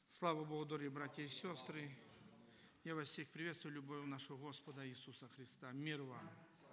Слава Богу, дорогие братья и сестры! Я вас всех приветствую, любовью нашего Господа Иисуса Христа. Мир вам!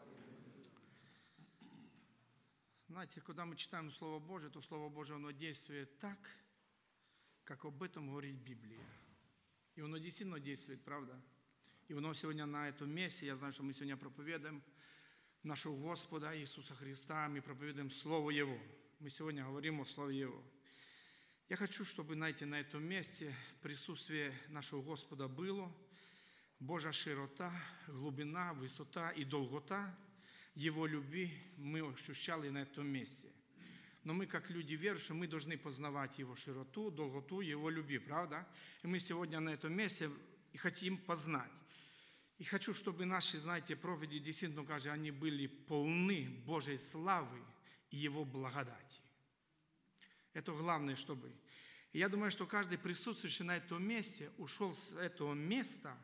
Знаете, когда мы читаем Слово Божие, то Слово Божие, оно действует так, как об этом говорит Библия. И оно действительно действует, правда? И оно сегодня на этом месте, я знаю, что мы сегодня проповедуем нашего Господа Иисуса Христа, мы проповедуем Слово Его. Мы сегодня говорим о Слове Его. Я хочу, чтобы, знаете, на этом месте присутствие нашего Господа было, Божья широта, глубина, высота и долгота Его любви мы ощущали на этом месте. Но мы, как люди верующие, мы должны познавать Его широту, долготу, Его любви, правда? И мы сегодня на этом месте и хотим познать. И хочу, чтобы наши, знаете, проповеди действительно, кажется, они были полны Божьей славы и Его благодати. Это главное, чтобы. И я думаю, что каждый присутствующий на этом месте ушел с этого места,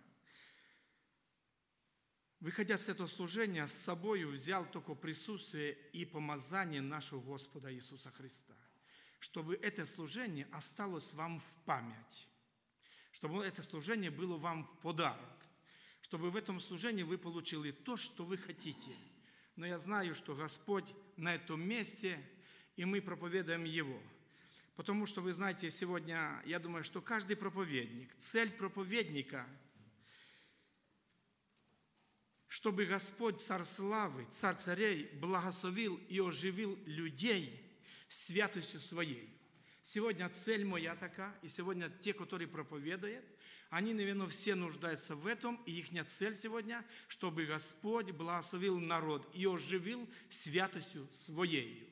выходя с этого служения, с собой взял только присутствие и помазание нашего Господа Иисуса Христа. Чтобы это служение осталось вам в память. Чтобы это служение было вам в подарок. Чтобы в этом служении вы получили то, что вы хотите. Но я знаю, что Господь на этом месте, и мы проповедуем Его. Потому что, вы знаете, сегодня, я думаю, что каждый проповедник, цель проповедника, чтобы Господь, Царь Славы, Царь Царей, благословил и оживил людей святостью Своей. Сегодня цель моя такая, и сегодня те, которые проповедуют, они, наверное, все нуждаются в этом, и их цель сегодня, чтобы Господь благословил народ и оживил святостью Своей.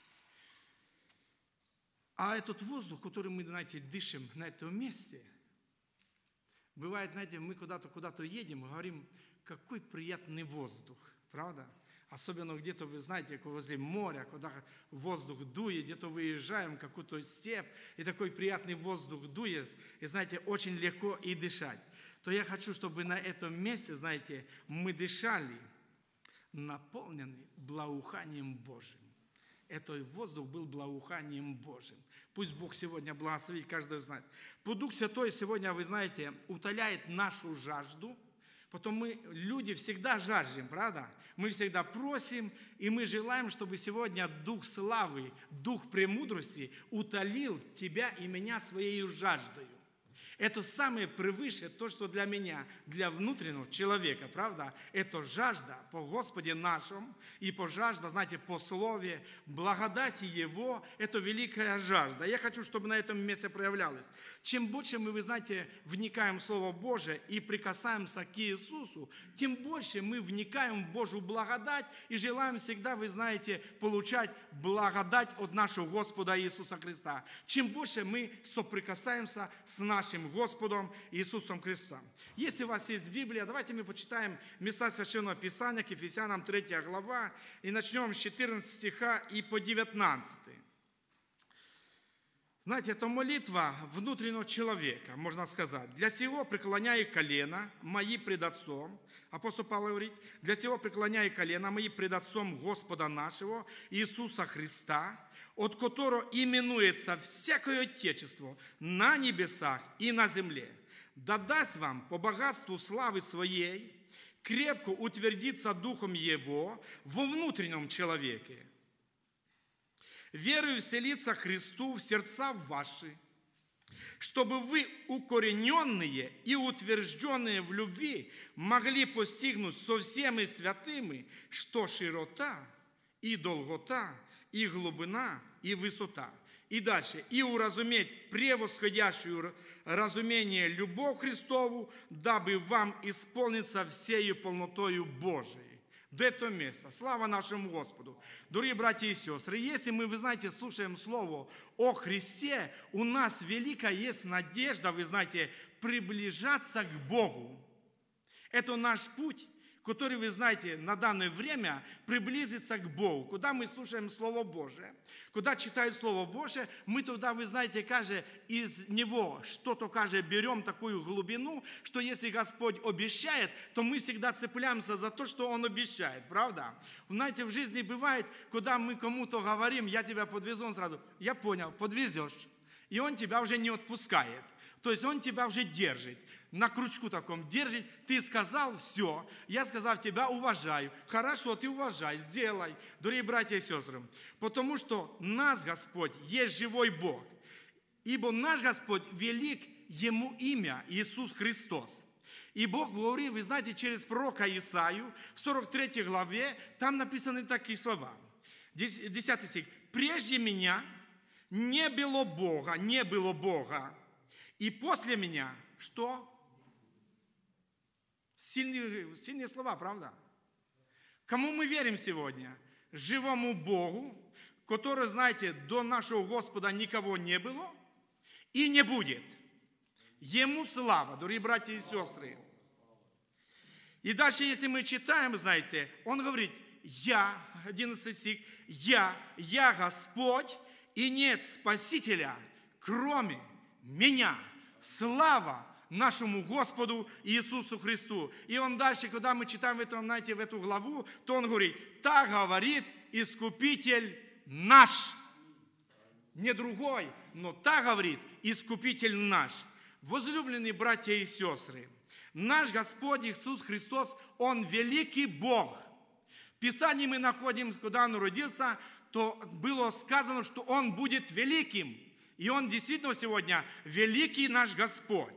А этот воздух, который мы, знаете, дышим на этом месте, бывает, знаете, мы куда-то едем и говорим, какой приятный воздух, правда? Особенно где-то, вы знаете, возле моря, когда воздух дует, где-то выезжаем в какую-то степь, и такой приятный воздух дует, и, знаете, очень легко и дышать. То я хочу, чтобы на этом месте, знаете, мы дышали, наполнены благоуханием Божьим. Этот воздух был благоуханием Божьим. Пусть Бог сегодня благословит каждого из нас. Дух Святой сегодня, вы знаете, утоляет нашу жажду. Потом мы, люди, всегда жаждем, правда? Мы всегда просим, и мы желаем, чтобы сегодня Дух славы, Дух премудрости утолил тебя и меня своей жаждой. Это самое превыше, то, что для меня, для внутреннего человека, правда? Это жажда по Господе нашему и по жажда, знаете, по слове, благодати Его, это великая жажда. Я хочу, чтобы на этом месте проявлялось. Чем больше мы, вы знаете, вникаем в Слово Божие и прикасаемся к Иисусу, тем больше мы вникаем в Божью благодать и желаем всегда, вы знаете, получать благодать от нашего Господа Иисуса Христа. Чем больше мы соприкасаемся с нашим Господом Иисусом Христом. Если у вас есть Библия, давайте мы почитаем места Священного Писания к Ефесянам 3 глава и начнем с 14 стиха и по 19. Знаете, это молитва внутреннего человека, можно сказать. «Для сего преклоняю колено мои пред Отцом», апостол Павел говорит, «для сего преклоняю колено мои пред Отцом Господа нашего Иисуса Христа, от которого именуется всякое отечество на небесах и на земле, да даст вам по богатству славы Своей крепко утвердиться Духом Его во внутреннем человеке, верою вселиться Христу в сердца ваши, чтобы вы, укорененные и утвержденные в любви, могли постигнуть со всеми святыми, что широта и долгота, и глубина, и высота. И дальше. И уразуметь превосходящую разумение любовь Христову, дабы вам исполниться всею полнотою Божией. До этого места. Слава нашему Господу. Дорогие братья и сестры, если мы, вы знаете, слушаем Слово о Христе, у нас великая есть надежда, вы знаете, приближаться к Богу. Это наш путь, который, вы знаете, на данное время приблизиться к Богу. Куда мы слушаем Слово Божие, куда читают Слово Божие, мы туда, вы знаете, из него что-то, берем такую глубину, что если Господь обещает, то мы всегда цепляемся за то, что Он обещает, правда? Знаете, в жизни бывает, куда мы кому-то говорим, я тебя подвезу, он сразу, я понял, подвезешь. И Он тебя уже не отпускает. То есть Он тебя уже держит, на крючку таком держит. Ты сказал, все, я сказал, тебя уважаю. Хорошо, ты уважай, сделай, дорогие братья и сестры. Потому что наш Господь есть живой Бог. Ибо наш Господь велик, Ему имя Иисус Христос. И Бог говорил, вы знаете, через пророка Исаию, в 43 главе, там написаны такие слова. 10 стих. «Прежде меня не было Бога, и после меня» что? Сильные слова, правда? Кому мы верим сегодня? Живому Богу, который, знаете, до нашего Господа никого не было и не будет. Ему слава, дорогие братья и сестры. И дальше, если мы читаем, знаете, Он говорит, я, 11 стих, я Господь, и нет Спасителя, кроме меня. Слава нашему Господу Иисусу Христу. И Он дальше, когда мы читаем в эту главу, то Он говорит, так говорит Искупитель наш. Не другой, но так говорит Искупитель наш. Возлюбленные братья и сестры, наш Господь Иисус Христос, Он великий Бог. В Писании мы находим, когда Он родился, то было сказано, что Он будет великим. И Он действительно сегодня великий наш Господь.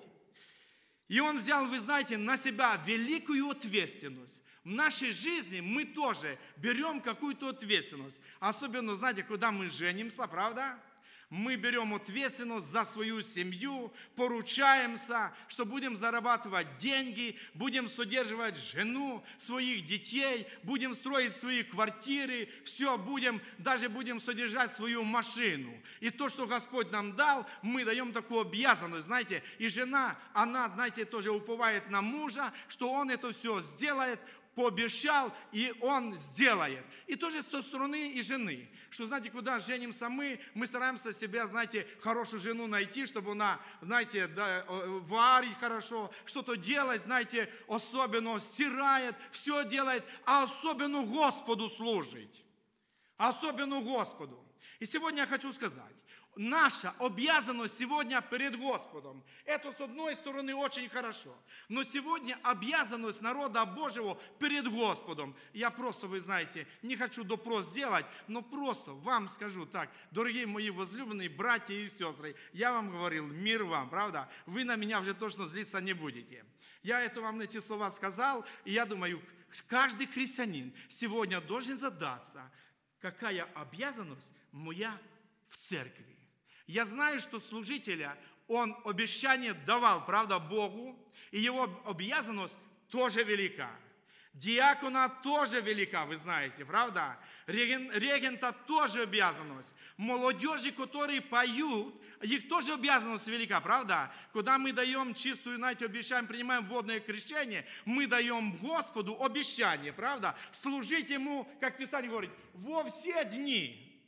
И Он взял, вы знаете, на себя великую ответственность. В нашей жизни мы тоже берем какую-то ответственность. Особенно, знаете, когда мы женимся, правда? Мы берем ответственность за свою семью, поручаемся, что будем зарабатывать деньги, будем содержать жену, своих детей, будем строить свои квартиры, все, даже будем содержать свою машину. И то, что Господь нам дал, мы даем такую обязанность, знаете. И жена, она, знаете, тоже уповает на мужа, что он это все сделает, пообещал, и Он сделает. И тоже со стороны и жены. Что, знаете, куда женимся мы стараемся себе, знаете, хорошую жену найти, чтобы она, знаете, варить хорошо, что-то делать, знаете, особенно стирает, все делает, а особенно Господу служить. Особенно Господу. И сегодня я хочу сказать, наша обязанность сегодня перед Господом. Это, с одной стороны, очень хорошо. Но сегодня обязанность народа Божьего перед Господом. Я просто, вы знаете, не хочу допрос делать, но просто вам скажу так, дорогие мои возлюбленные братья и сестры, я вам говорил, мир вам, правда? Вы на меня уже точно злиться не будете. Я это вам эти слова сказал, и я думаю, каждый христианин сегодня должен задаться, какая обязанность моя в церкви. Я знаю, что служителя, он обещание давал, правда, Богу, и его обязанность тоже велика. Диакона тоже велика, вы знаете, правда? Регента тоже обязанность. Молодежи, которые поют, их тоже обязанность велика, правда? Когда мы даем чистую, знаете, обещаем, принимаем водное крещение, мы даем Господу обещание, правда? Служить Ему, как Писание говорит, во все дни.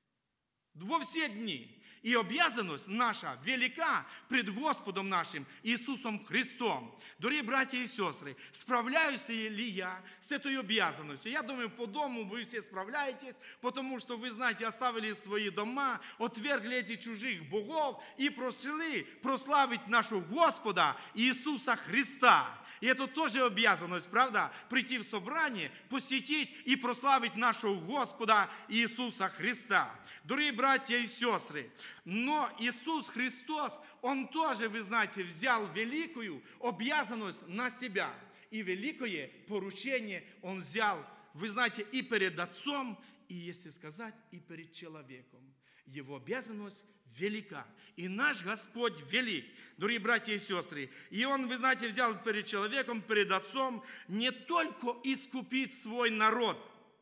Во все дни. И обязанность наша велика пред Господом нашим Иисусом Христом. Дорогие братья и сестры, справляюсь ли я с этой обязанностью? Я думаю, по дому вы все справляетесь, потому что вы, знаете, оставили свои дома, отвергли этих чужих богов и просили прославить нашего Господа Иисуса Христа. И это тоже обязанность, правда? Прийти в собрание, посетить и прославить нашего Господа Иисуса Христа. Дорогие братья и сестры, но Иисус Христос, Он тоже, вы знаете, взял великую обязанность на себя. И великое поручение Он взял, вы знаете, и перед Отцом, и, если сказать, и перед человеком. Его обязанность велика. И наш Господь велик, дорогие братья и сестры. И Он, вы знаете, взял перед человеком, перед Отцом не только искупить свой народ,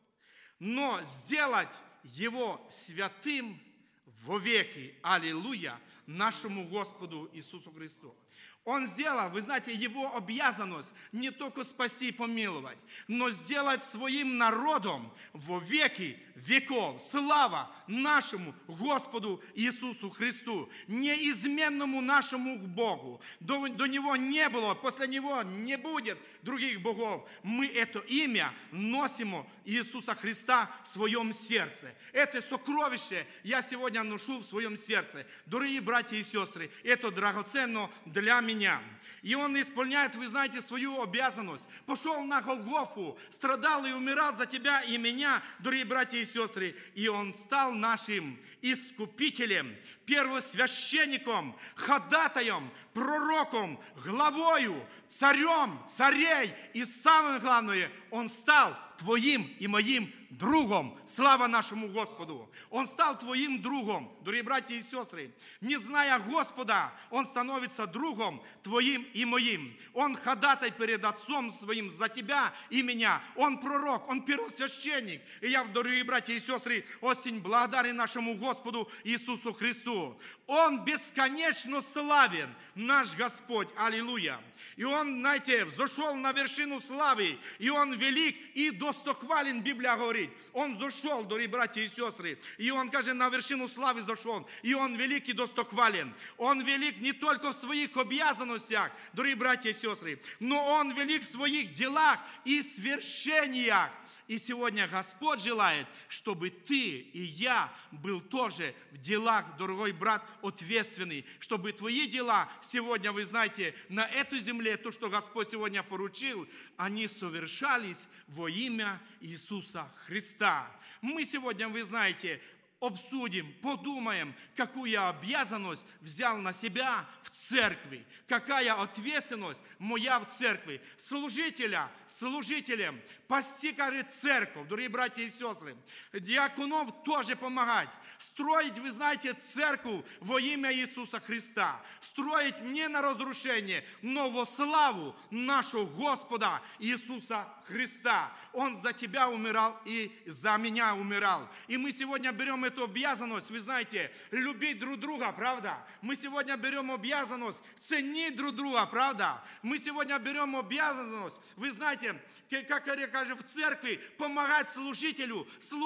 но сделать его святым вовеки. Аллилуйя! Нашему Господу Иисусу Христу. Он сделал, вы знаете, его обязанность не только спасти и помиловать, но сделать своим народом во веки веков. Слава нашему Господу Иисусу Христу, неизменному нашему Богу. До Него не было, после Него не будет других богов. Мы это имя носим Иисуса Христа в своем сердце. Это сокровище я сегодня ношу в своем сердце. Дорогие братья и сестры, это драгоценно для меня. И Он исполняет, вы знаете, свою обязанность. Пошел на Голгофу, страдал и умирал за тебя и меня, дорогие братья и сестры. И Он стал нашим искупителем, первосвященником, ходатаем, пророком, главою, царем, царей. И самое главное, Он стал твоим и моим другом. Слава нашему Господу! Он стал твоим другом, дорогие братья и сестры. Не зная Господа, Он становится другом твоим и моим. Он ходатай перед Отцом Своим за тебя и меня. Он пророк, Он первосвященник. И я, дорогие братья и сестры, очень благодарен нашему Господу Иисусу Христу. Он бесконечно славен, наш Господь. Аллилуйя! И Он, знаете, взошел на вершину славы, и Он велик и достохвален, Библия говорит. Он взошел, дорогие братья и сестры, и Он, кажется, на вершину славы зашел, и Он велик и достохвален. Он велик не только в своих обязанностях, дорогие братья и сестры, но Он велик в своих делах и свершениях. И сегодня Господь желает, чтобы ты и я был тоже в делах, дорогой брат, ответственный. Чтобы твои дела сегодня, вы знаете, на этой земле, то, что Господь сегодня поручил, они совершались во имя Иисуса Христа. Мы сегодня, вы знаете, обсудим, подумаем, какую обязанность взял на себя в церкви, какая ответственность моя в церкви, служителям, пасти, кажется, церковь, дорогие братья и сестры, диаконов тоже помогать, строить, вы знаете, церковь во имя Иисуса Христа, строить не на разрушение, но во славу нашего Господа Иисуса Христа. Он за тебя умирал и за меня умирал. И мы сегодня берем эту обязанность, вы знаете, любить друг друга, правда? Мы сегодня берем обязанность ценить друг друга, правда? Мы сегодня берем обязанность, вы знаете, как кажется, в церкви, помогать служителям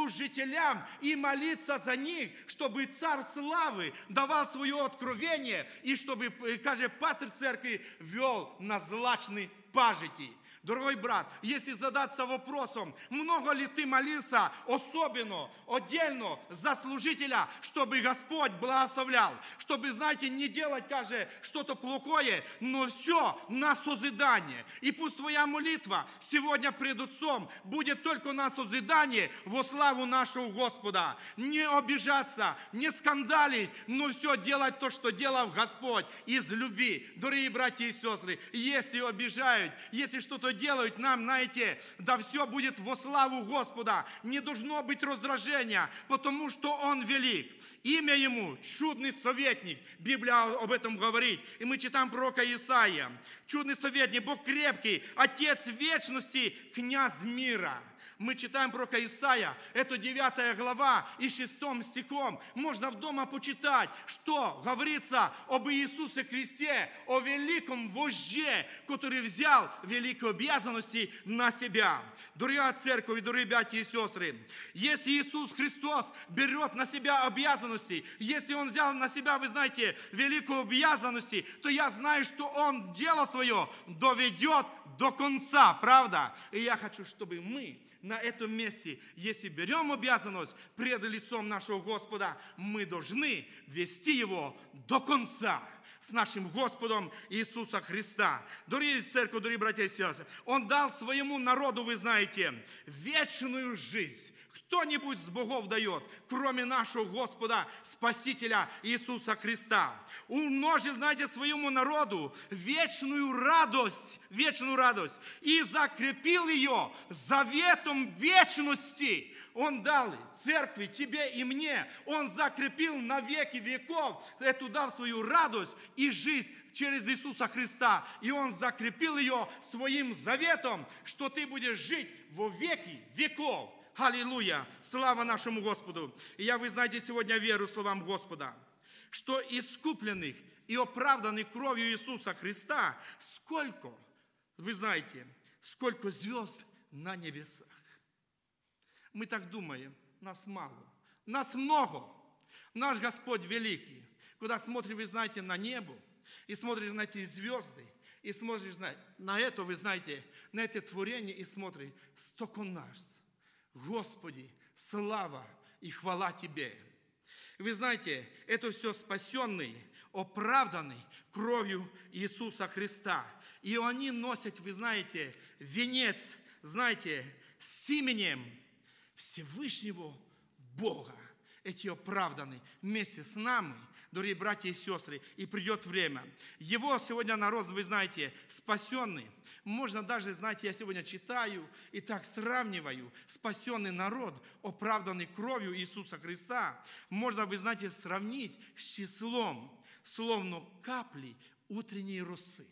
и молиться за них, чтобы Царь Славы давал свое откровение и чтобы, кажется, пастырь церкви вел на злачный пажити. Дорогой брат, если задаться вопросом, много ли ты молился особенно, отдельно за служителя, чтобы Господь благословлял, чтобы, знаете, не делать, кажется, что-то плохое, но все на созидание. И пусть твоя молитва сегодня пред Отцом будет только на созидание во славу нашего Господа. Не обижаться, не скандалить, но все делать то, что делал Господь из любви. Дорогие братья и сестры, если обижают, если что-то делают нам, знаете, да все будет во славу Господа. Не должно быть раздражения, потому что Он велик. Имя Ему чудный советник. Библия об этом говорит. И мы читаем пророка Исаия. Чудный советник, Бог крепкий, Отец вечности, князь мира. Мы читаем пророка Исаия, это 9 глава и 6 стихом. Можно дома почитать, что говорится об Иисусе Христе, о великом вожде, который взял великие обязанности на себя. Дорогая церковь, дорогие братья и сестры, если Иисус Христос берет на себя обязанности, если Он взял на себя, вы знаете, великую обязанности, то я знаю, что Он дело свое доведет до конца, правда? И я хочу, чтобы мы на этом месте, если берем обязанность пред лицом нашего Господа, мы должны вести его до конца с нашим Господом Иисуса Христа. Дорогие церковь, дорогие братья и сестры, Он дал своему народу, вы знаете, вечную жизнь. Кто-нибудь с богов дает, кроме нашего Господа, Спасителя Иисуса Христа. Умножил, знаете, своему народу вечную радость, и закрепил ее заветом вечности. Он дал церкви, тебе и мне. Он закрепил на веки веков, эту дал свою радость и жизнь через Иисуса Христа. И Он закрепил ее своим заветом, что ты будешь жить во веки веков. Аллилуйя! Слава нашему Господу! И я, вы знаете, сегодня верю словам Господа, что искупленных и оправданы кровью Иисуса Христа, сколько, вы знаете, сколько звезд на небесах. Мы так думаем, нас мало, нас много. Наш Господь великий. Когда смотришь, вы знаете, на небо, и смотришь на эти звезды, и смотришь на это, вы знаете, на это творение, и смотришь, столько нас. Господи, слава и хвала Тебе. Вы знаете, это все спасенные, оправданные кровью Иисуса Христа. И они носят, вы знаете, венец, знаете, с именем Всевышнего Бога. Эти оправданы вместе с нами, дорогие братья и сестры, и придет время. Его сегодня народ, вы знаете, спасенный. Можно даже, знаете, я сегодня читаю и так сравниваю спасенный народ, оправданный кровью Иисуса Христа. Можно, вы знаете, сравнить с числом, словно капли утренней росы.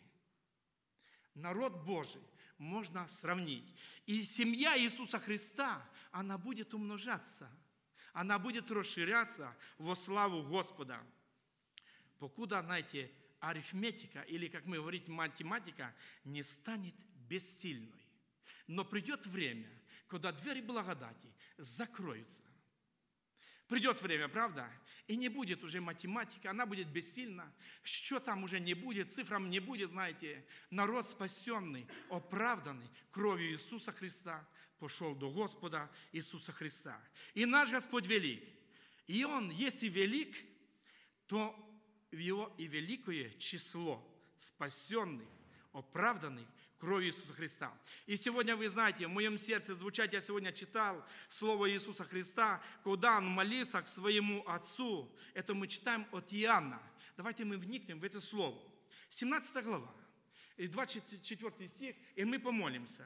Народ Божий можно сравнить. И семья Иисуса Христа, она будет умножаться. Она будет расширяться во славу Господа. Покуда, знаете, арифметика, или, как мы говорим, математика, не станет бессильной. Но придет время, когда двери благодати закроются. Придет время, правда? И не будет уже математика, она будет бессильна. Что там уже не будет, цифрам не будет, знаете. Народ спасенный, оправданный кровью Иисуса Христа, пошел до Господа Иисуса Христа. И наш Господь велик. И Он, если велик, то в Его и великое число спасенных, оправданных кровью Иисуса Христа. И сегодня, вы знаете, в моем сердце звучать, я сегодня читал слово Иисуса Христа, когда Он молился к своему Отцу. Это мы читаем от Иоанна. Давайте мы вникнем в это слово. 17 глава, 24 стих, и мы помолимся.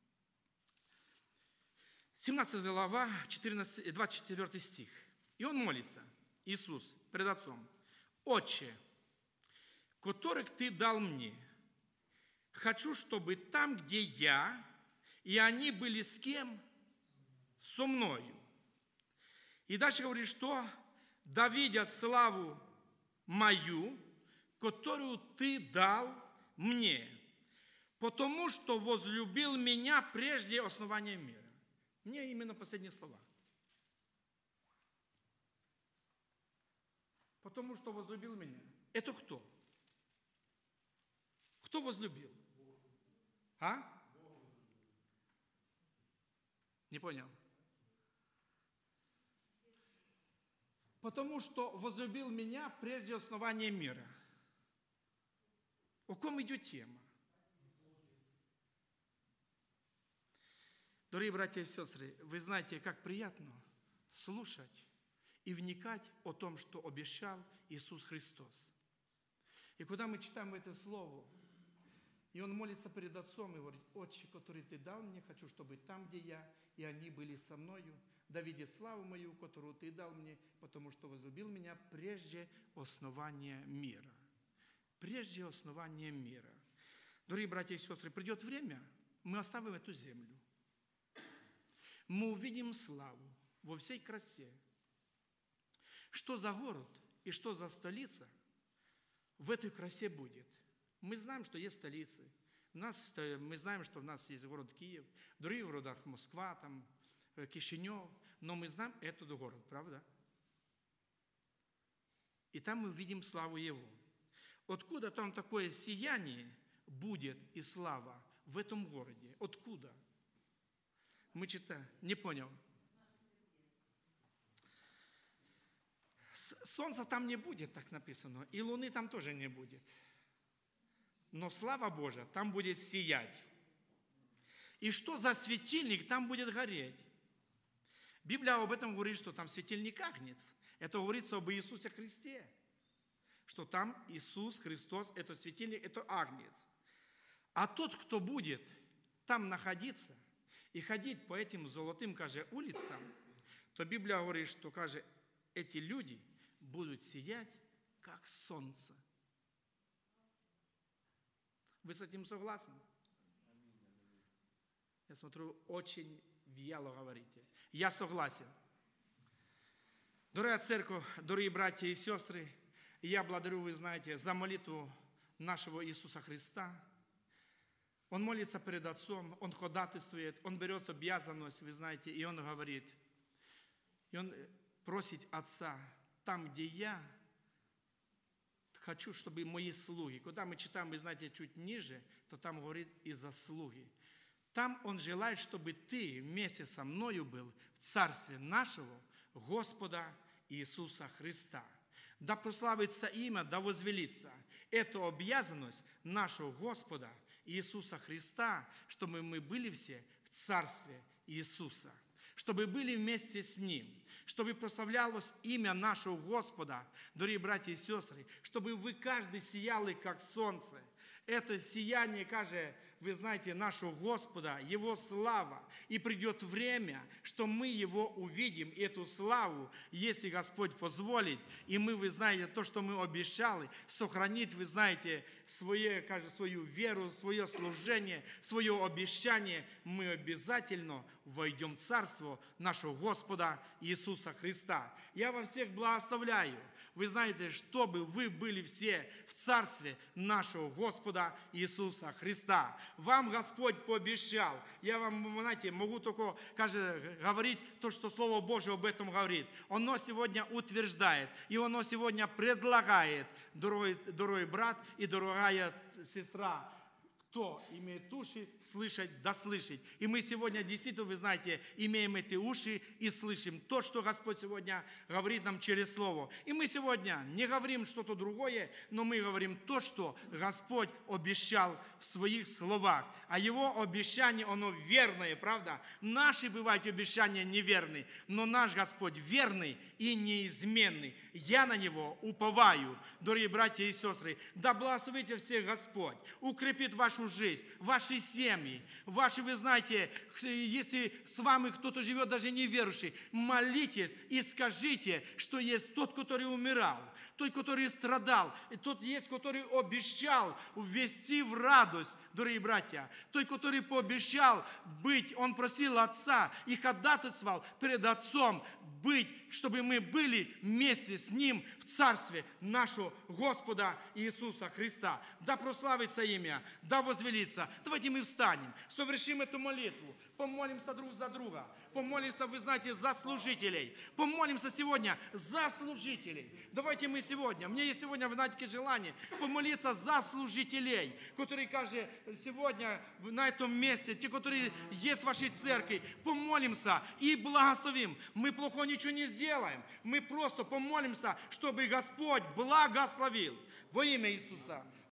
17 глава, 24 стих. И Он молится, Иисус, пред Отцом. «Отче, которых Ты дал мне, хочу, чтобы там, где я, и они были с кем? Со мною». И дальше говорит, что да видят славу мою, которую Ты дал мне, потому что возлюбил меня прежде основания мира. Мне именно последние слова. Потому что возлюбил меня. Это кто? Кто возлюбил? А? Не понял. Потому что возлюбил меня прежде основания мира. О ком идет тема? Дорогие братья и сестры, вы знаете, как приятно слушать и вникать о том, что обещал Иисус Христос. И когда мы читаем это слово, и Он молится перед Отцом и говорит: «Отче, который Ты дал мне, хочу, чтобы там, где я, и они были со мною, да видят славу мою, которую Ты дал мне, потому что возлюбил меня прежде основания мира». Прежде основания мира. Дорогие братья и сестры, придет время, мы оставим эту землю. Мы увидим славу во всей красе. Что за город и что за столица в этой красе будет? Мы знаем, что есть столицы. Мы знаем, что у нас есть город Киев, в других городах Москва, там, Кишинев. Но мы знаем этот город, правда? И там мы видим славу Его. Откуда там такое сияние будет и слава в этом городе? Откуда? Мы читаем. Не понял. Солнца там не будет, так написано. И луны там тоже не будет. Но слава Божия там будет сиять. И что за светильник там будет гореть? Библия об этом говорит, что там светильник Агнец. Это говорится об Иисусе Христе. Что там Иисус Христос, это светильник, это Агнец. А тот, кто будет там находиться и ходить по этим золотым, улицам, то Библия говорит, что, эти люди будут сиять, как солнце. Вы с этим согласны? Я смотрю, очень вяло говорите. Я согласен. Дорогая церковь, дорогие братья и сестры, И я благодарю, вы знаете, за молитву нашего Иисуса Христа. Он молится перед Отцом, Он ходатайствует, Он берет обязанность, вы знаете, и Он говорит, и Он просит Отца, там, где я хочу, чтобы мои слуги, когда мы читаем, вы знаете, чуть ниже, то там говорит и заслуги. Там Он желает, чтобы ты вместе со мною был в царстве нашего Господа Иисуса Христа. Да прославится имя, да возвелится. Это обязанность нашего Господа Иисуса Христа, чтобы мы были все в царстве Иисуса, чтобы были вместе с Ним, чтобы прославлялось имя нашего Господа, дорогие братья и сестры, чтобы вы каждый сияли, как солнце. Это сияние, каже, вы знаете, нашего Господа, Его слава. И придет время, что мы Его увидим, эту славу, если Господь позволит. И мы, вы знаете, то, что мы обещали, сохранить, вы знаете, свою веру, свое служение, свое обещание, мы обязательно войдем в Царство нашего Господа Иисуса Христа. Я вас всех благословляю. Вы знаете, чтобы вы были все в Царстве нашего Господа Иисуса Христа. Вам Господь пообещал. Я вам, знаете, могу только, говорить то, что Слово Божие об этом говорит. Оно сегодня утверждает, и оно сегодня предлагает, дорогой брат и дорогая сестра, кто имеет уши слышать, да слышать. И мы сегодня действительно, вы знаете, имеем эти уши и слышим то, что Господь сегодня говорит нам через Слово. И мы сегодня не говорим что-то другое, но мы говорим то, что Господь обещал в своих словах. А Его обещание, оно верное, правда? Наши бывают обещания неверные, но наш Господь верный и неизменный. Я на Него уповаю, дорогие братья и сестры. Да благословите всех Господь, укрепит вашу жизнь, ваши семьи, ваши, вы знаете, если с вами кто-то живет, даже неверующий, молитесь и скажите, что есть тот, который умирал, тот, который страдал, и тот есть, который обещал ввести в радость, дорогие братья, тот, который пообещал быть, он просил Отца и ходатайствовал перед Отцом быть, чтобы мы были вместе с Ним в Царстве нашего Господа Иисуса Христа. Да прославится имя, да возвелится. Давайте мы встанем, совершим эту молитву, помолимся друг за друга, помолимся, вы знаете, за служителей, помолимся сегодня за служителей. Давайте мы сегодня, мне есть сегодня, вы знаете, желание помолиться за служителей, которые, кажется, сегодня на этом месте, те, которые есть в вашей церкви, помолимся и благословим. Мы плохо ничего не сделаем, мы просто помолимся, чтобы Господь благословил во имя Иисуса.